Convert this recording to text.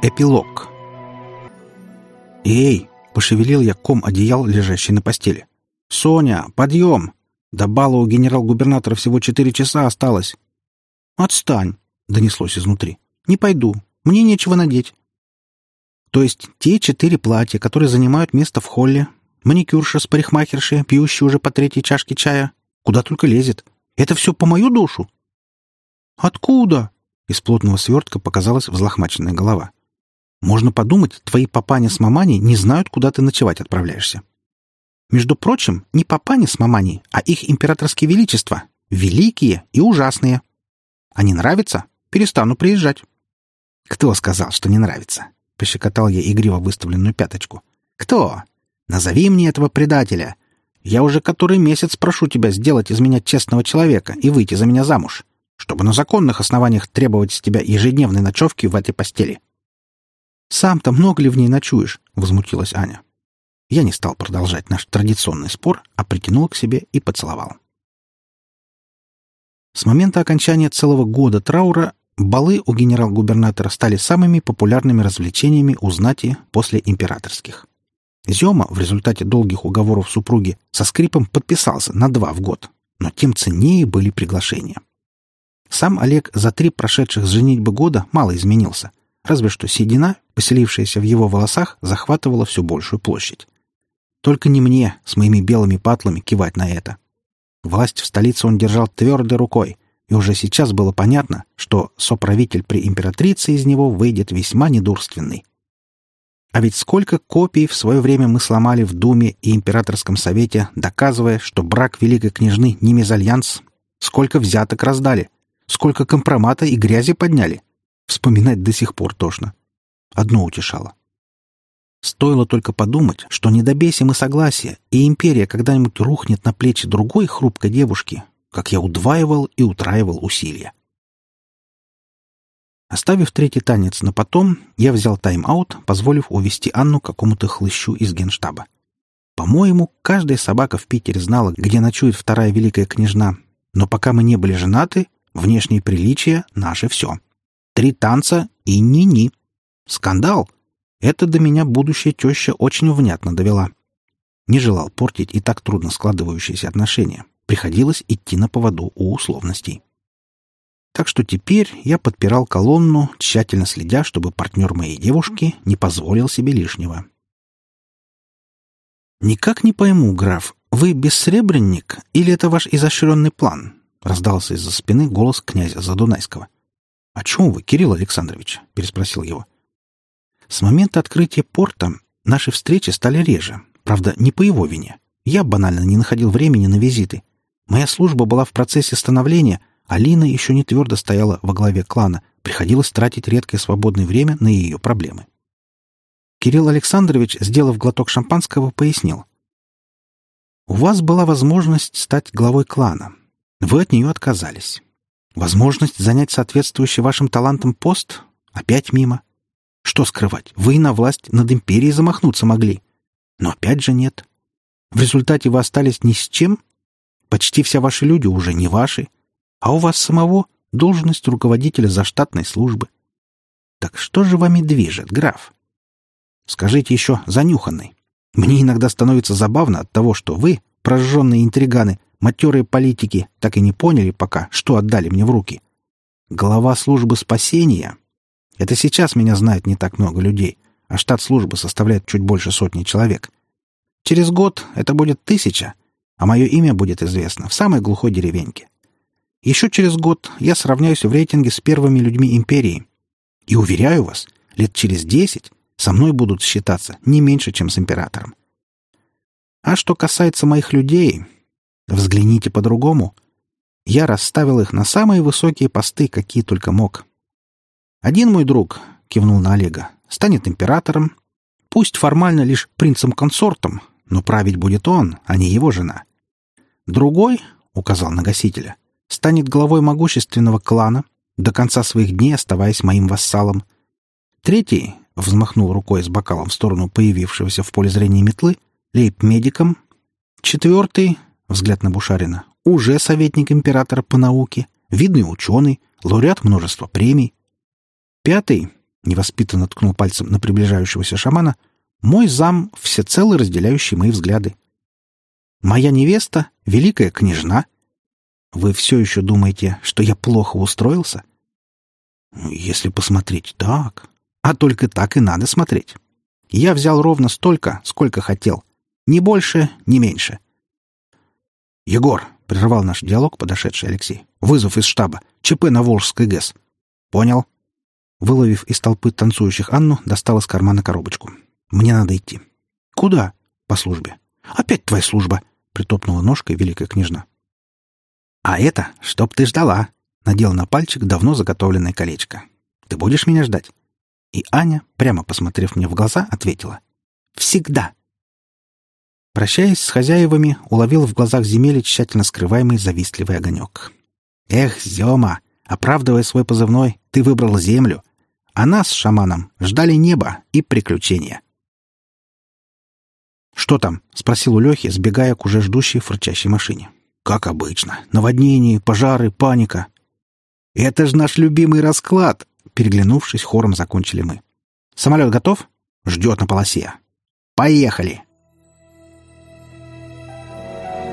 Эпилог. «Эй!» — пошевелил я ком одеял, лежащий на постели. «Соня, подъем! До бала у генерал-губернатора всего 4 часа осталось». «Отстань!» — донеслось изнутри. «Не пойду. Мне нечего надеть». То есть те 4 платья, которые занимают место в холле, маникюрша с парикмахершей, пьющая уже по 3-й чашке чая, куда только лезет. Это все по мою душу? «Откуда?» — из плотного свертка показалась взлохмаченная голова. «Можно подумать, твои папаня с маманей не знают, куда ты ночевать отправляешься. Между прочим, не папаня с маманей, а их императорские величества. Великие и ужасные. А не нравится? Перестану приезжать». «Кто сказал, что не нравится?» — пощекотал я игриво выставленную пяточку. «Кто? Назови мне этого предателя. Я уже который месяц прошу тебя сделать из меня честного человека и выйти за меня замуж, чтобы на законных основаниях требовать с тебя ежедневной ночевки в этой постели». «Сам-то много ли в ней ночуешь?» — возмутилась Аня. Я не стал продолжать наш традиционный спор, а притянул к себе и поцеловал. С момента окончания целого года траура балы у генерал-губернатора стали самыми популярными развлечениями у знати после императорских. Зема в результате долгих уговоров супруги со скрипом подписался на 2 в год, но тем ценнее были приглашения. Сам Олег за 3 прошедших с женитьбы года мало изменился, разве что седина, поселившаяся в его волосах, захватывала все большую площадь. Только не мне, с моими белыми патлами, кивать на это. Власть в столице он держал твердой рукой, и уже сейчас было понятно, что соправитель при императрице из него выйдет весьма недурственный. А ведь сколько копий в свое время мы сломали в Думе и Императорском совете, доказывая, что брак великой княжны не мезальянс, сколько взяток раздали, сколько компромата и грязи подняли. Вспоминать до сих пор тошно. Одно утешало. Стоило только подумать, что не добейся мы согласия, и империя когда-нибудь рухнет на плечи другой хрупкой девушки, как я удваивал и утраивал усилия. Оставив 3-й танец на потом, я взял тайм-аут, позволив увести Анну к какому-то хлыщу из генштаба. По-моему, каждая собака в Питере знала, где ночует вторая великая княжна, но пока мы не были женаты, внешние приличия — наше все. 3 танца и ни-ни. Скандал! Это до меня будущая теща очень внятно довела. Не желал портить и так трудно складывающиеся отношения. Приходилось идти на поводу у условностей. Так что теперь я подпирал колонну, тщательно следя, чтобы партнер моей девушки не позволил себе лишнего. «Никак не пойму, граф, вы бессребренник или это ваш изощренный план?» — раздался из-за спины голос князя Задунайского. «О чем вы, Кирилл Александрович?» — переспросил его. «С момента открытия порта наши встречи стали реже. Правда, не по его вине. Я банально не находил времени на визиты. Моя служба была в процессе становления, а Лина еще не твердо стояла во главе клана. Приходилось тратить редкое свободное время на ее проблемы». Кирилл Александрович, сделав глоток шампанского, пояснил. «У вас была возможность стать главой клана. Вы от нее отказались. Возможность занять соответствующий вашим талантам пост опять мимо. Что скрывать, вы и на власть над империей замахнуться могли. Но опять же нет. В результате вы остались ни с чем. Почти все ваши люди уже не ваши, а у вас самого должность руководителя заштатной службы. Так что же вами движет, граф? Скажите еще занюханный. Мне иногда становится забавно от того, что вы, прожженные интриганы, матерые политики, так и не поняли пока, что отдали мне в руки. Глава службы спасения. Это сейчас меня знает не так много людей, а штат службы составляет чуть больше 100 человек. Через год это будет 1000, а мое имя будет известно в самой глухой деревеньке. Еще через год я сравняюсь в рейтинге с первыми людьми империи. И уверяю вас, лет через 10 со мной будут считаться не меньше, чем с императором. А что касается моих людей, взгляните по-другому. Я расставил их на самые высокие посты, какие только мог. Один мой друг, кивнул на Олега, станет императором, пусть формально лишь принцем-консортом, но править будет он, а не его жена. Другой, указал на гасителя, станет главой могущественного клана, до конца своих дней оставаясь моим вассалом. Третий взмахнул рукой с бокалом в сторону появившегося в поле зрения метлы, лейб-медиком. 4, взгляд на Бушарина, уже советник императора по науке, видный ученый, лауреат множества премий. 5, Невоспитанно ткнул пальцем на приближающегося шамана. Мой зам, всецело разделяющий мои взгляды. Моя невеста — великая княжна. Вы все еще думаете, что я плохо устроился? Если посмотреть так... А только так и надо смотреть. Я взял ровно столько, сколько хотел. Ни больше, ни меньше. «Егор!» — прервал наш диалог подошедший Алексей. «Вызов из штаба. ЧП на Волжской ГЭС». «Понял». Выловив из толпы танцующих Анну, достал из кармана коробочку. «Мне надо идти». «Куда?» «По службе». «Опять твоя служба!» — притопнула ножкой великая княжна. «А это, чтоб ты ждала!» — надел на пальчик давно заготовленное колечко. «Ты будешь меня ждать?» И Аня, прямо посмотрев мне в глаза, ответила. «Всегда!» Прощаясь с хозяевами, уловил в глазах Земели тщательно скрываемый завистливый огонек. «Эх, Зема, оправдывая свой позывной, ты выбрал Землю, а нас с шаманом ждали небо и приключения». «Что там?» — спросил у Лехи, сбегая к уже ждущей фырчащей машине. «Как обычно. Наводнения, пожары, паника». «Это же наш любимый расклад!» Переглянувшись, хором закончили мы. «Самолет готов?» «Ждет на полосе». «Поехали!»